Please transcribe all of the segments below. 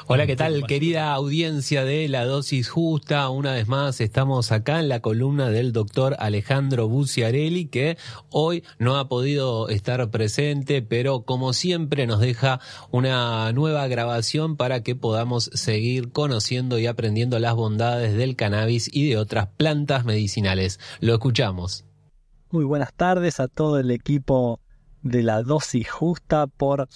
Hola, ¿qué tal, querida audiencia de La Dosis Justa? Una vez más estamos acá en la columna del doctor Alejandro Bucciarelli, que hoy no ha podido estar presente, pero como siempre nos deja una nueva grabación para que podamos seguir conociendo y aprendiendo las bondades del cannabis y de otras plantas medicinales. Lo escuchamos. Muy buenas tardes a todo el equipo de La Dosis Justa por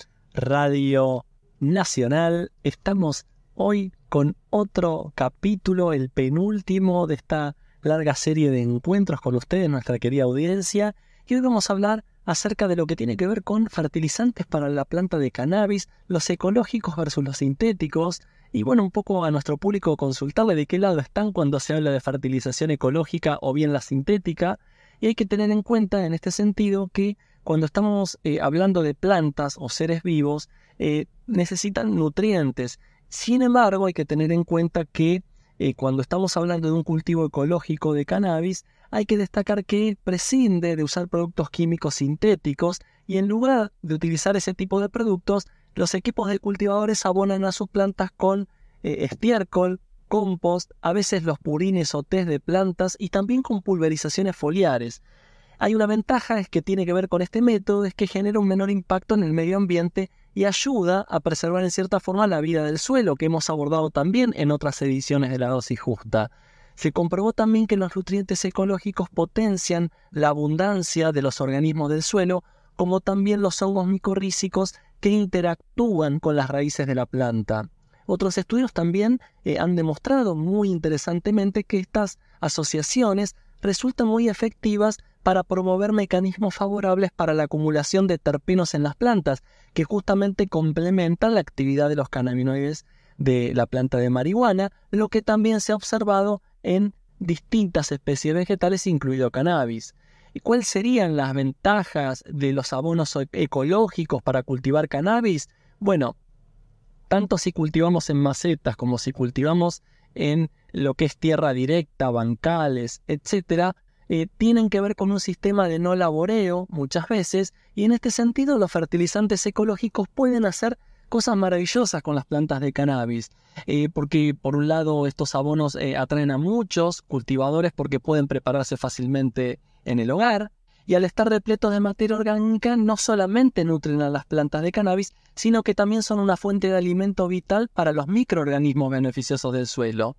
Radio Nacional. Estamos hoy con otro capítulo, el penúltimo de esta larga serie de encuentros con ustedes, nuestra querida audiencia. Y hoy vamos a hablar acerca de lo que tiene que ver con fertilizantes para la planta de cannabis, los ecológicos versus los sintéticos. Y bueno, un poco a nuestro público consultarle de qué lado están cuando se habla de fertilización ecológica o bien la sintética. Y hay que tener en cuenta en este sentido que cuando estamos hablando de plantas o seres vivos, necesitan nutrientes. Sin embargo, hay que tener en cuenta que cuando estamos hablando de un cultivo ecológico de cannabis, hay que destacar que prescinde de usar productos químicos sintéticos y en lugar de utilizar ese tipo de productos, los equipos de cultivadores abonan a sus plantas con estiércol, compost, a veces los purines o tés de plantas y también con pulverizaciones foliares. Hay una ventaja es que tiene que ver con este método, es que genera un menor impacto en el medio ambiente y ayuda a preservar en cierta forma la vida del suelo, que hemos abordado también en otras ediciones de La Dosis Justa. Se comprobó también que los nutrientes ecológicos potencian la abundancia de los organismos del suelo, como también los hongos micorrízicos que interactúan con las raíces de la planta. Otros estudios también han demostrado muy interesantemente que estas asociaciones resultan muy efectivas para promover mecanismos favorables para la acumulación de terpenos en las plantas, que justamente complementan la actividad de los cannabinoides de la planta de marihuana, lo que también se ha observado en distintas especies vegetales, incluido cannabis. ¿Y cuáles serían las ventajas de los abonos ecológicos para cultivar cannabis? Bueno, tanto si cultivamos en macetas como si cultivamos en lo que es tierra directa, bancales, etc., tienen que ver con un sistema de no laboreo muchas veces, y en este sentido los fertilizantes ecológicos pueden hacer cosas maravillosas con las plantas de cannabis, porque por un lado estos abonos atraen a muchos cultivadores porque pueden prepararse fácilmente en el hogar, y al estar repletos de materia orgánica no solamente nutren a las plantas de cannabis, sino que también son una fuente de alimento vital para los microorganismos beneficiosos del suelo.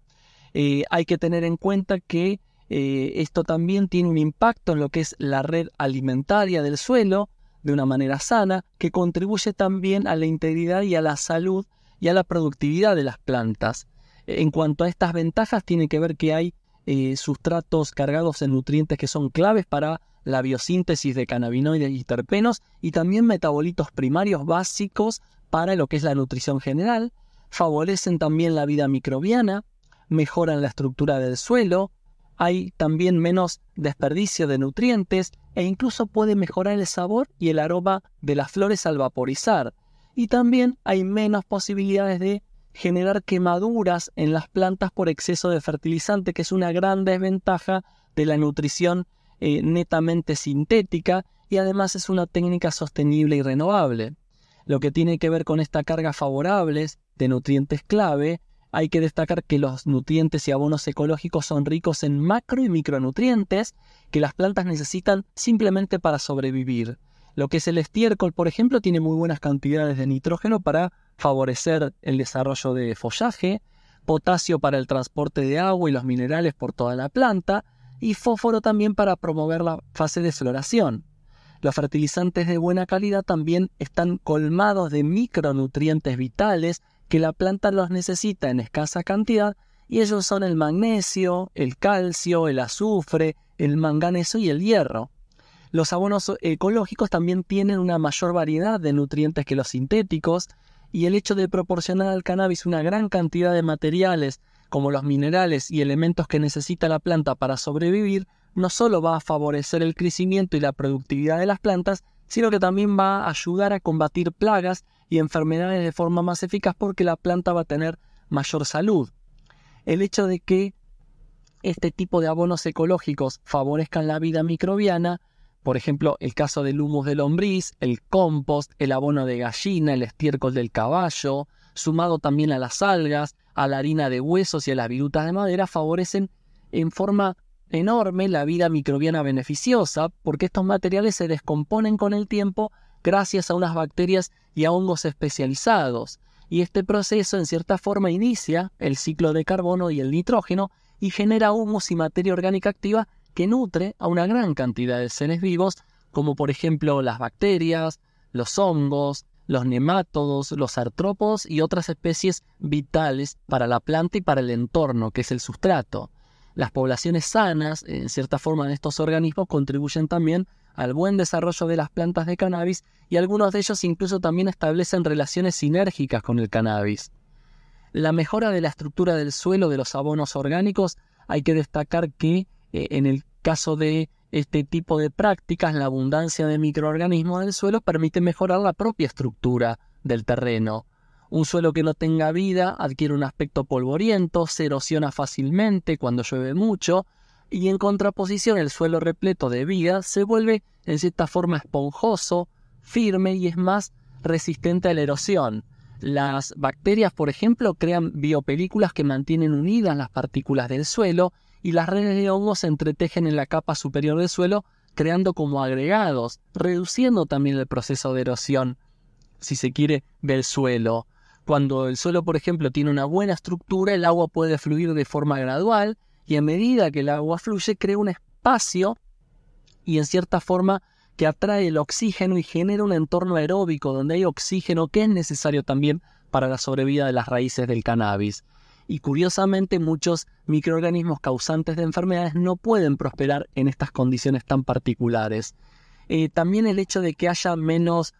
Hay que tener en cuenta que esto también tiene un impacto en lo que es la red alimentaria del suelo de una manera sana, que contribuye también a la integridad y a la salud y a la productividad de las plantas. En cuanto a estas ventajas, tiene que ver que hay sustratos cargados en nutrientes que son claves para la biosíntesis de cannabinoides y terpenos y también metabolitos primarios básicos para lo que es la nutrición general. Favorecen también la vida microbiana, mejoran la estructura del suelo, hay también menos desperdicio de nutrientes e incluso puede mejorar el sabor y el aroma de las flores al vaporizar. Y también hay menos posibilidades de generar quemaduras en las plantas por exceso de fertilizante, que es una gran desventaja de la nutrición netamente sintética, y además es una técnica sostenible y renovable. Lo que tiene que ver con esta carga favorables de nutrientes clave, hay que destacar que los nutrientes y abonos ecológicos son ricos en macro y micronutrientes que las plantas necesitan simplemente para sobrevivir. Lo que es el estiércol, por ejemplo, tiene muy buenas cantidades de nitrógeno para favorecer el desarrollo de follaje, potasio para el transporte de agua y los minerales por toda la planta, y fósforo también para promover la fase de floración. Los fertilizantes de buena calidad también están colmados de micronutrientes vitales que la planta los necesita en escasa cantidad, y ellos son el magnesio, el calcio, el azufre, el manganeso y el hierro. Los abonos ecológicos también tienen una mayor variedad de nutrientes que los sintéticos, y el hecho de proporcionar al cannabis una gran cantidad de materiales como los minerales y elementos que necesita la planta para sobrevivir, no solo va a favorecer el crecimiento y la productividad de las plantas, sino que también va a ayudar a combatir plagas y enfermedades de forma más eficaz porque la planta va a tener mayor salud. El hecho de que este tipo de abonos ecológicos favorezcan la vida microbiana, por ejemplo, el caso del humus de lombriz, el compost, el abono de gallina, el estiércol del caballo, sumado también a las algas, a la harina de huesos y a las virutas de madera, favorecen en forma enorme la vida microbiana beneficiosa, porque estos materiales se descomponen con el tiempo gracias a unas bacterias y a hongos especializados. Y este proceso en cierta forma inicia el ciclo de carbono y el nitrógeno y genera humus y materia orgánica activa que nutre a una gran cantidad de seres vivos, como por ejemplo las bacterias, los hongos, los nemátodos, los artrópodos y otras especies vitales para la planta y para el entorno, que es el sustrato. Las poblaciones sanas, en cierta forma, de estos organismos contribuyen también al buen desarrollo de las plantas de cannabis y algunos de ellos incluso también establecen relaciones sinérgicas con el cannabis. La mejora de la estructura del suelo de los abonos orgánicos, hay que destacar que en el caso de este tipo de prácticas, la abundancia de microorganismos del suelo permite mejorar la propia estructura del terreno. Un suelo que no tenga vida adquiere un aspecto polvoriento, se erosiona fácilmente cuando llueve mucho, y en contraposición el suelo repleto de vida se vuelve en cierta forma esponjoso, firme y es más resistente a la erosión. Las bacterias, por ejemplo, crean biopelículas que mantienen unidas las partículas del suelo y las redes de hongos se entretejen en la capa superior del suelo, creando como agregados, reduciendo también el proceso de erosión, si se quiere, del suelo. Cuando el suelo, por ejemplo, tiene una buena estructura, el agua puede fluir de forma gradual y a medida que el agua fluye crea un espacio y en cierta forma que atrae el oxígeno y genera un entorno aeróbico donde hay oxígeno que es necesario también para la sobrevida de las raíces del cannabis. Y curiosamente muchos microorganismos causantes de enfermedades no pueden prosperar en estas condiciones tan particulares. También el hecho de que haya menos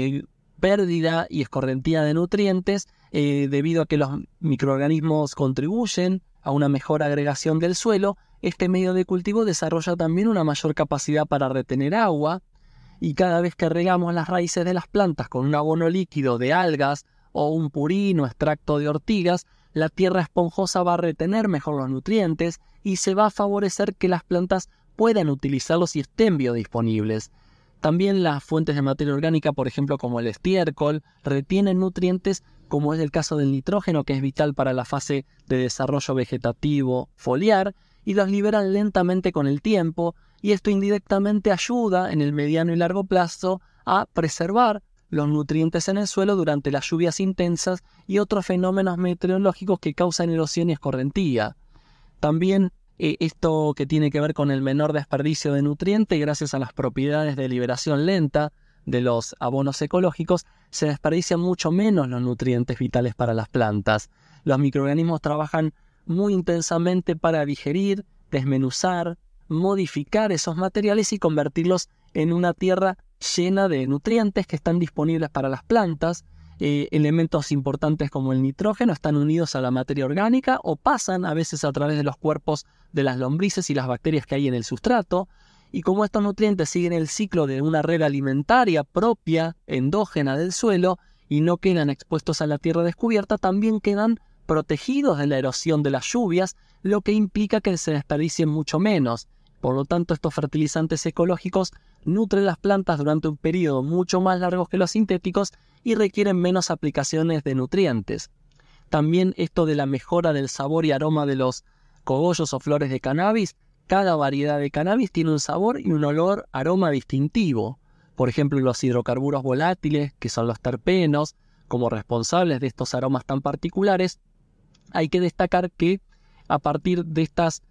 pérdida y escorrentía de nutrientes debido a que los microorganismos contribuyen a una mejor agregación del suelo, este medio de cultivo desarrolla también una mayor capacidad para retener agua y cada vez que regamos las raíces de las plantas con un abono líquido de algas o un purín o extracto de ortigas, la tierra esponjosa va a retener mejor los nutrientes y se va a favorecer que las plantas puedan utilizarlos y estén biodisponibles. También las fuentes de materia orgánica, por ejemplo como el estiércol, retienen nutrientes como es el caso del nitrógeno, que es vital para la fase de desarrollo vegetativo foliar, y los liberan lentamente con el tiempo, y esto indirectamente ayuda en el mediano y largo plazo a preservar los nutrientes en el suelo durante las lluvias intensas y otros fenómenos meteorológicos que causan erosión y escorrentía. También esto que tiene que ver con el menor desperdicio de nutrientes, gracias a las propiedades de liberación lenta de los abonos ecológicos, se desperdician mucho menos los nutrientes vitales para las plantas. Los microorganismos trabajan muy intensamente para digerir, desmenuzar, modificar esos materiales y convertirlos en una tierra llena de nutrientes que están disponibles para las plantas. Elementos importantes como el nitrógeno están unidos a la materia orgánica o pasan a veces a través de los cuerpos de las lombrices y las bacterias que hay en el sustrato. Y como estos nutrientes siguen el ciclo de una red alimentaria propia, endógena del suelo, y no quedan expuestos a la tierra descubierta, también quedan protegidos de la erosión de las lluvias, lo que implica que se desperdicien mucho menos. Por lo tanto, estos fertilizantes ecológicos nutren las plantas durante un periodo mucho más largo que los sintéticos y requieren menos aplicaciones de nutrientes. También esto de la mejora del sabor y aroma de los cogollos o flores de cannabis. Cada variedad de cannabis tiene un sabor y un olor, aroma distintivo. Por ejemplo, los hidrocarburos volátiles, que son los terpenos, como responsables de estos aromas tan particulares. Hay que destacar que a partir de estas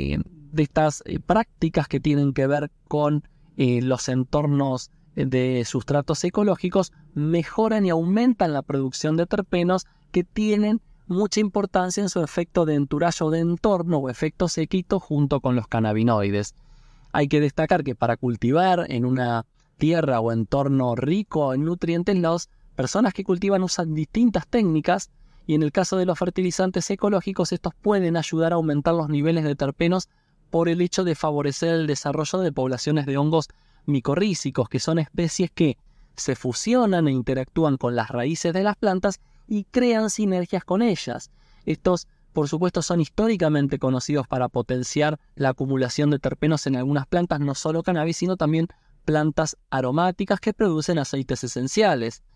prácticas que tienen que ver con los entornos de sustratos ecológicos, mejoran y aumentan la producción de terpenos que tienen mucha importancia en su efecto de enturallo de entorno o efecto sequito junto con los cannabinoides. Hay que destacar que para cultivar en una tierra o entorno rico en nutrientes, las personas que cultivan usan distintas técnicas y en el caso de los fertilizantes ecológicos estos pueden ayudar a aumentar los niveles de terpenos por el hecho de favorecer el desarrollo de poblaciones de hongos micorrízicos, que son especies que se fusionan e interactúan con las raíces de las plantas y crean sinergias con ellas. Estos, por supuesto, son históricamente conocidos para potenciar la acumulación de terpenos en algunas plantas, no solo cannabis, sino también plantas aromáticas que producen aceites esenciales.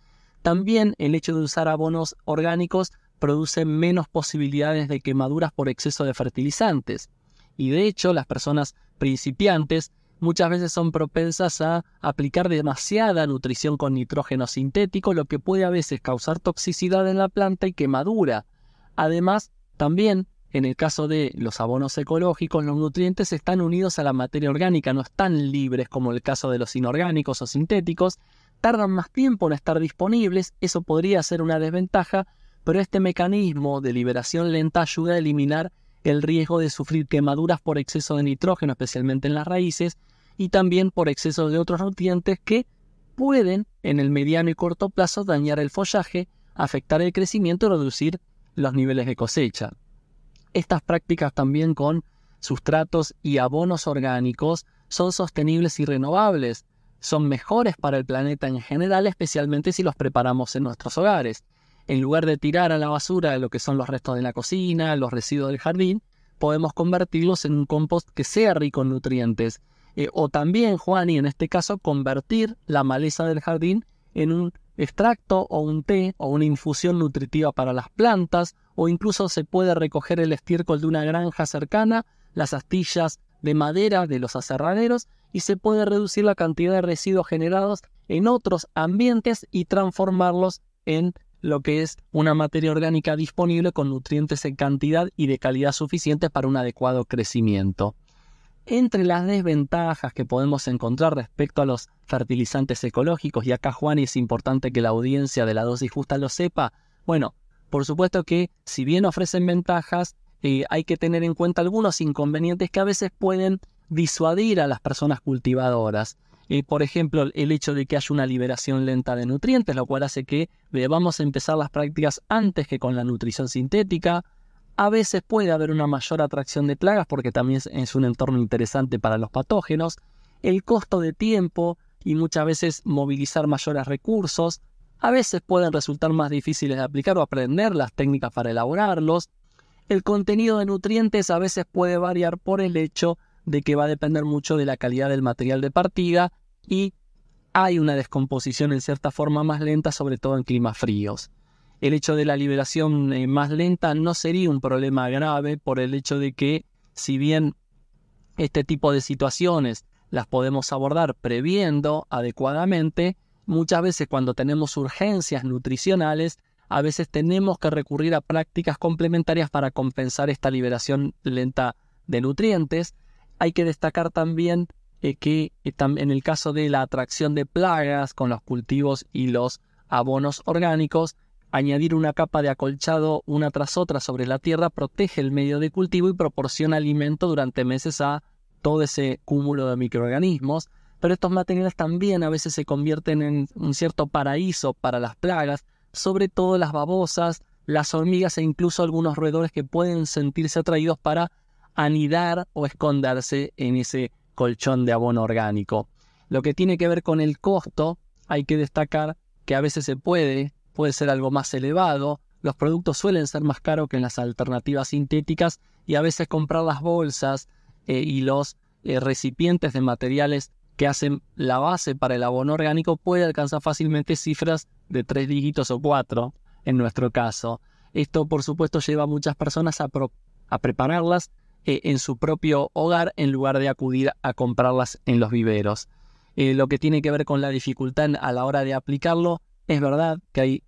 También el hecho de usar abonos orgánicos produce menos posibilidades de quemaduras por exceso de fertilizantes. Y de hecho, las personas principiantes muchas veces son propensas a aplicar demasiada nutrición con nitrógeno sintético, lo que puede a veces causar toxicidad en la planta y quemadura. Además, también en el caso de los abonos ecológicos, los nutrientes están unidos a la materia orgánica, no están libres como el caso de los inorgánicos o sintéticos, tardan más tiempo en estar disponibles, eso podría ser una desventaja, pero este mecanismo de liberación lenta ayuda a eliminar el riesgo de sufrir quemaduras por exceso de nitrógeno, especialmente en las raíces, y también por exceso de otros nutrientes que pueden, en el mediano y corto plazo, dañar el follaje, afectar el crecimiento y reducir los niveles de cosecha. Estas prácticas también con sustratos y abonos orgánicos son sostenibles y renovables, son mejores para el planeta en general, especialmente si los preparamos en nuestros hogares. En lugar de tirar a la basura lo que son los restos de la cocina, los residuos del jardín, podemos convertirlos en un compost que sea rico en nutrientes. O también, Juan, y en este caso, convertir la maleza del jardín en un extracto o un té o una infusión nutritiva para las plantas, o incluso se puede recoger el estiércol de una granja cercana, las astillas de madera de los aserraderos, y se puede reducir la cantidad de residuos generados en otros ambientes y transformarlos en lo que es una materia orgánica disponible con nutrientes en cantidad y de calidad suficientes para un adecuado crecimiento. Entre las desventajas que podemos encontrar respecto a los fertilizantes ecológicos, y acá, Juan, es importante que la audiencia de La Dosis Justa lo sepa, bueno, por supuesto que si bien ofrecen ventajas, hay que tener en cuenta algunos inconvenientes que a veces pueden disuadir a las personas cultivadoras. Por ejemplo, el hecho de que haya una liberación lenta de nutrientes, lo cual hace que debamos empezar las prácticas antes que con la nutrición sintética. A veces puede haber una mayor atracción de plagas porque también es un entorno interesante para los patógenos. El costo de tiempo y muchas veces movilizar mayores recursos. A veces pueden resultar más difíciles de aplicar o aprender las técnicas para elaborarlos. El contenido de nutrientes a veces puede variar por el hecho de que va a depender mucho de la calidad del material de partida y hay una descomposición en cierta forma más lenta, sobre todo en climas fríos. El hecho de la liberación más lenta no sería un problema grave por el hecho de que, si bien este tipo de situaciones las podemos abordar previendo adecuadamente, muchas veces cuando tenemos urgencias nutricionales, a veces tenemos que recurrir a prácticas complementarias para compensar esta liberación lenta de nutrientes. Hay que destacar también que en el caso de la atracción de plagas con los cultivos y los abonos orgánicos, añadir una capa de acolchado una tras otra sobre la tierra protege el medio de cultivo y proporciona alimento durante meses a todo ese cúmulo de microorganismos. Pero estos materiales también a veces se convierten en un cierto paraíso para las plagas, sobre todo las babosas, las hormigas e incluso algunos roedores que pueden sentirse atraídos para anidar o esconderse en ese colchón de abono orgánico. Lo que tiene que ver con el costo, hay que destacar que a veces puede ser algo más elevado. Los productos suelen ser más caros que en las alternativas sintéticas y a veces comprar las bolsas y los recipientes de materiales que hacen la base para el abono orgánico puede alcanzar fácilmente cifras de 3 dígitos o 4 en nuestro caso. Esto, por supuesto, lleva a muchas personas a prepararlas en su propio hogar en lugar de acudir a comprarlas en los viveros. Lo que tiene que ver con la dificultad a la hora de aplicarlo, es verdad que hay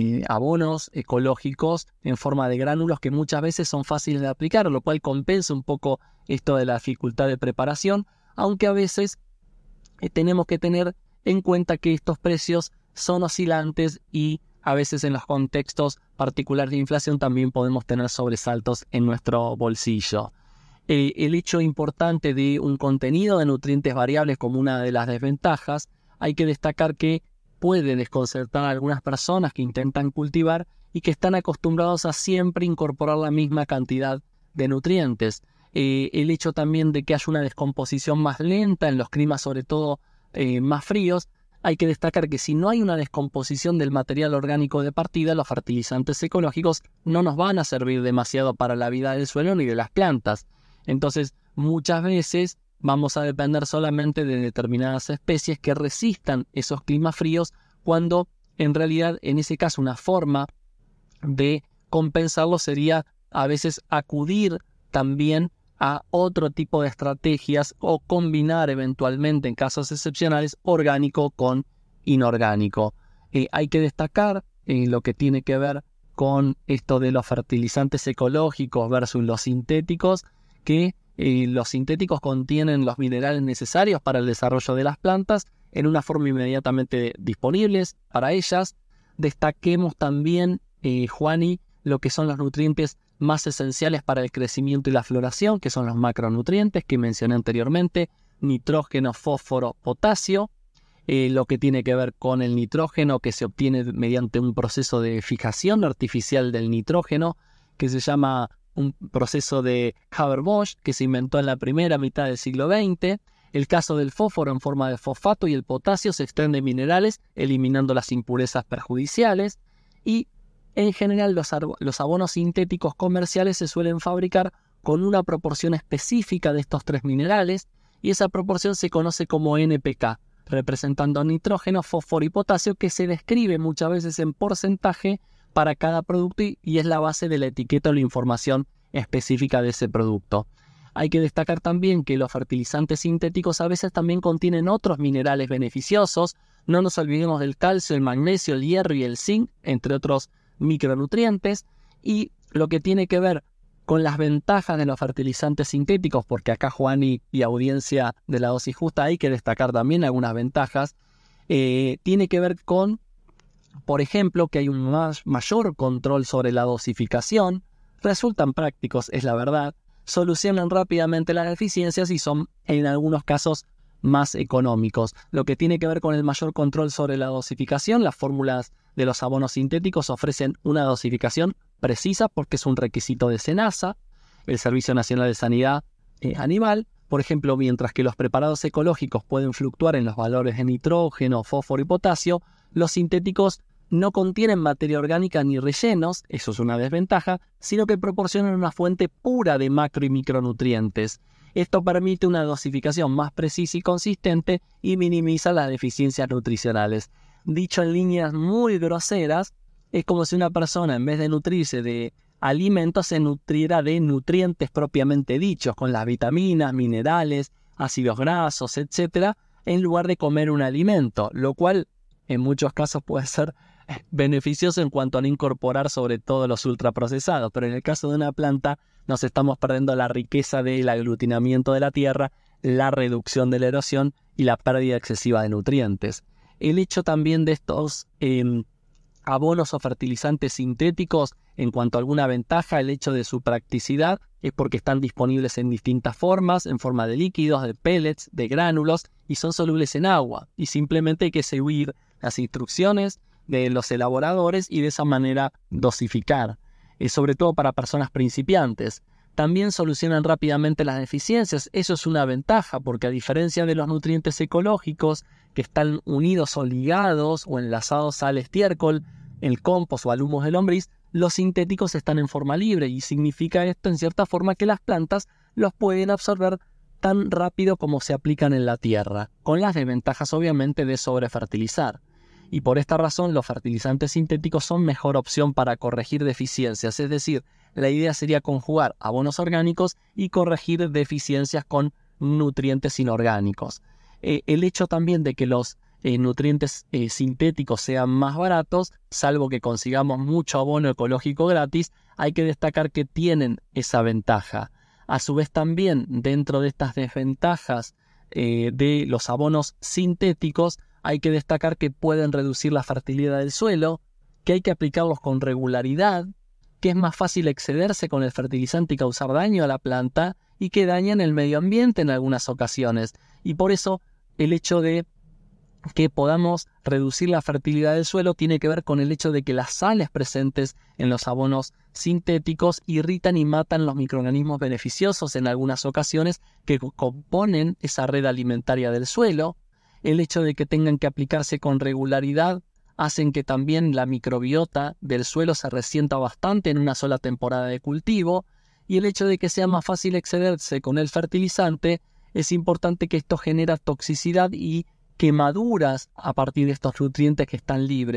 abonos ecológicos en forma de gránulos que muchas veces son fáciles de aplicar, lo cual compensa un poco esto de la dificultad de preparación, aunque a veces tenemos que tener en cuenta que estos precios son oscilantes y a veces en los contextos particulares de inflación también podemos tener sobresaltos en nuestro bolsillo. El hecho importante de un contenido de nutrientes variables como una de las desventajas, hay que destacar que puede desconcertar a algunas personas que intentan cultivar y que están acostumbrados a siempre incorporar la misma cantidad de nutrientes. El hecho también de que haya una descomposición más lenta en los climas, sobre todo más fríos, hay que destacar que si no hay una descomposición del material orgánico de partida, los fertilizantes ecológicos no nos van a servir demasiado para la vida del suelo ni de las plantas. Entonces, muchas veces vamos a depender solamente de determinadas especies que resistan esos climas fríos cuando en realidad en ese caso una forma de compensarlo sería a veces acudir también a otro tipo de estrategias o combinar eventualmente en casos excepcionales orgánico con inorgánico. Hay que destacar lo que tiene que ver con esto de los fertilizantes ecológicos versus los sintéticos, que los sintéticos contienen los minerales necesarios para el desarrollo de las plantas en una forma inmediatamente disponibles para ellas. Destaquemos también, Juani, lo que son los nutrientes más esenciales para el crecimiento y la floración, que son los macronutrientes que mencioné anteriormente: nitrógeno, fósforo, potasio. Lo que tiene que ver con el nitrógeno, que se obtiene mediante un proceso de fijación artificial del nitrógeno, que se llama un proceso de Haber-Bosch, que se inventó en la primera mitad del siglo XX. El caso del fósforo en forma de fosfato y el potasio se extraen de minerales, eliminando las impurezas perjudiciales. Y en general los abonos sintéticos comerciales se suelen fabricar con una proporción específica de estos tres minerales, y esa proporción se conoce como NPK, representando nitrógeno, fósforo y potasio, que se describe muchas veces en porcentaje para cada producto y es la base de la etiqueta o la información específica de ese producto. Hay que destacar también que los fertilizantes sintéticos a veces también contienen otros minerales beneficiosos. No nos olvidemos del calcio, el magnesio, el hierro y el zinc, entre otros micronutrientes. Y lo que tiene que ver con las ventajas de los fertilizantes sintéticos, porque acá, Juan y audiencia de La Dosis Justa, hay que destacar también algunas ventajas, tiene que ver con, por ejemplo, que hay un mayor control sobre la dosificación, resultan prácticos, es la verdad, solucionan rápidamente las deficiencias y son en algunos casos más económicos. Lo que tiene que ver con el mayor control sobre la dosificación, las fórmulas de los abonos sintéticos ofrecen una dosificación precisa porque es un requisito de SENASA, el Servicio Nacional de Sanidad Animal. Por ejemplo, mientras que los preparados ecológicos pueden fluctuar en los valores de nitrógeno, fósforo y potasio, los sintéticos no contienen materia orgánica ni rellenos, eso es una desventaja, sino que proporcionan una fuente pura de macro y micronutrientes. Esto permite una dosificación más precisa y consistente y minimiza las deficiencias nutricionales. Dicho en líneas muy groseras, es como si una persona, en vez de nutrirse de alimentos, se nutriera de nutrientes propiamente dichos, con las vitaminas, minerales, ácidos grasos, etc., en lugar de comer un alimento, lo cual en muchos casos puede ser beneficioso en cuanto a no incorporar sobre todo los ultraprocesados, pero en el caso de una planta nos estamos perdiendo la riqueza del aglutinamiento de la tierra, la reducción de la erosión y la pérdida excesiva de nutrientes. El hecho también de estos abonos o fertilizantes sintéticos, en cuanto a alguna ventaja, el hecho de su practicidad es porque están disponibles en distintas formas, en forma de líquidos, de pellets, de gránulos, y son solubles en agua, y simplemente hay que seguir las instrucciones de los elaboradores y de esa manera dosificar, sobre todo para personas principiantes. También solucionan rápidamente las deficiencias. Eso es una ventaja porque, a diferencia de los nutrientes ecológicos que están unidos o ligados o enlazados al estiércol, el compost o al humus de lombriz, los sintéticos están en forma libre, y significa esto en cierta forma que las plantas los pueden absorber tan rápido como se aplican en la tierra, con las desventajas obviamente de sobrefertilizar. Y por esta razón los fertilizantes sintéticos son mejor opción para corregir deficiencias, es decir, la idea sería conjugar abonos orgánicos y corregir deficiencias con nutrientes inorgánicos. El hecho también de que los nutrientes sintéticos sean más baratos, salvo que consigamos mucho abono ecológico gratis, hay que destacar que tienen esa ventaja. A su vez también, dentro de estas desventajas de los abonos sintéticos, hay que destacar que pueden reducir la fertilidad del suelo, que hay que aplicarlos con regularidad, que es más fácil excederse con el fertilizante y causar daño a la planta, y que dañan el medio ambiente en algunas ocasiones. Y por eso el hecho de que podamos reducir la fertilidad del suelo tiene que ver con el hecho de que las sales presentes en los abonos sintéticos irritan y matan los microorganismos beneficiosos en algunas ocasiones que componen esa red alimentaria del suelo. El hecho de que tengan que aplicarse con regularidad hacen que también la microbiota del suelo se resienta bastante en una sola temporada de cultivo, y el hecho de que sea más fácil excederse con el fertilizante, es importante que esto genera toxicidad y quemaduras a partir de estos nutrientes que están libres.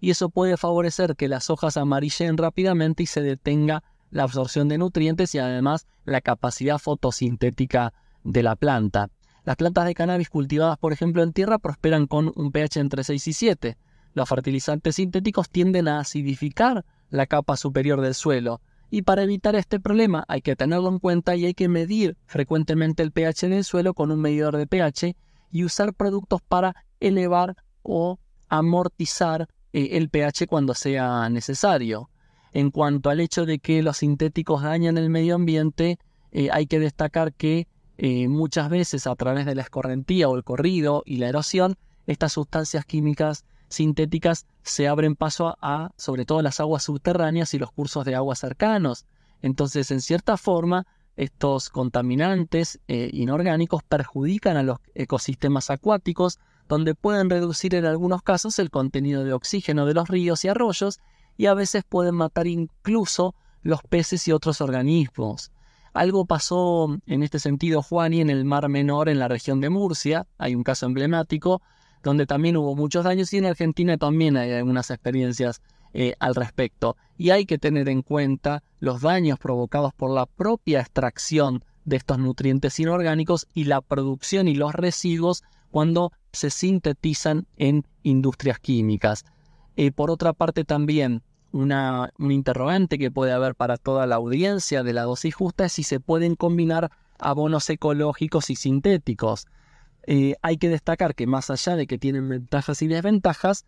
y eso puede favorecer que las hojas amarillen rápidamente y se detenga la absorción de nutrientes y además la capacidad fotosintética de la planta. Las plantas de cannabis cultivadas, por ejemplo, en tierra prosperan con un pH entre 6 y 7. Los fertilizantes sintéticos tienden a acidificar la capa superior del suelo, y para evitar este problema hay que tenerlo en cuenta y hay que medir frecuentemente el pH del suelo con un medidor de pH y usar productos para elevar o amortizar el pH cuando sea necesario. En cuanto al hecho de que los sintéticos dañan el medio ambiente, hay que destacar que muchas veces a través de la escorrentía o el corrido y la erosión, estas sustancias químicas sintéticas se abren paso a sobre todo las aguas subterráneas y los cursos de agua cercanos. Entonces, en cierta forma, estos contaminantes inorgánicos perjudican a los ecosistemas acuáticos, donde pueden reducir en algunos casos el contenido de oxígeno de los ríos y arroyos, y a veces pueden matar incluso los peces y otros organismos. Algo pasó en este sentido, Juani, en el Mar Menor, en la región de Murcia. Hay un caso emblemático donde también hubo muchos daños, y en Argentina también hay algunas experiencias al respecto. Y hay que tener en cuenta los daños provocados por la propia extracción de estos nutrientes inorgánicos y la producción y los residuos cuando se sintetizan en industrias químicas. Por otra parte, también un interrogante que puede haber para toda la audiencia de la dosis justa es si se pueden combinar abonos ecológicos y sintéticos. Hay que destacar que más allá de que tienen ventajas y desventajas,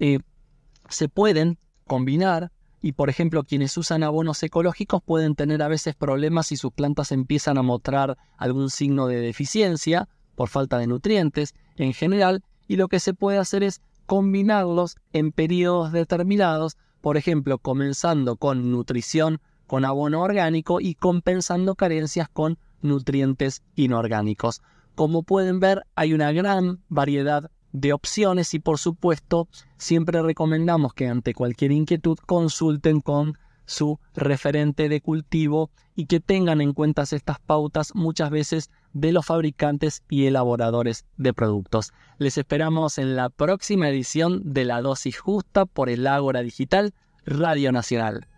se pueden combinar, y por ejemplo quienes usan abonos ecológicos pueden tener a veces problemas si sus plantas empiezan a mostrar algún signo de deficiencia por falta de nutrientes en general, y lo que se puede hacer es combinarlos en periodos determinados, por ejemplo comenzando con nutrición con abono orgánico y compensando carencias con nutrientes inorgánicos. Como pueden ver, hay una gran variedad de opciones y por supuesto siempre recomendamos que ante cualquier inquietud consulten con su referente de cultivo y que tengan en cuenta estas pautas muchas veces de los fabricantes y elaboradores de productos. Les esperamos en la próxima edición de La Dosis Justa por el Ágora Digital Radio Nacional.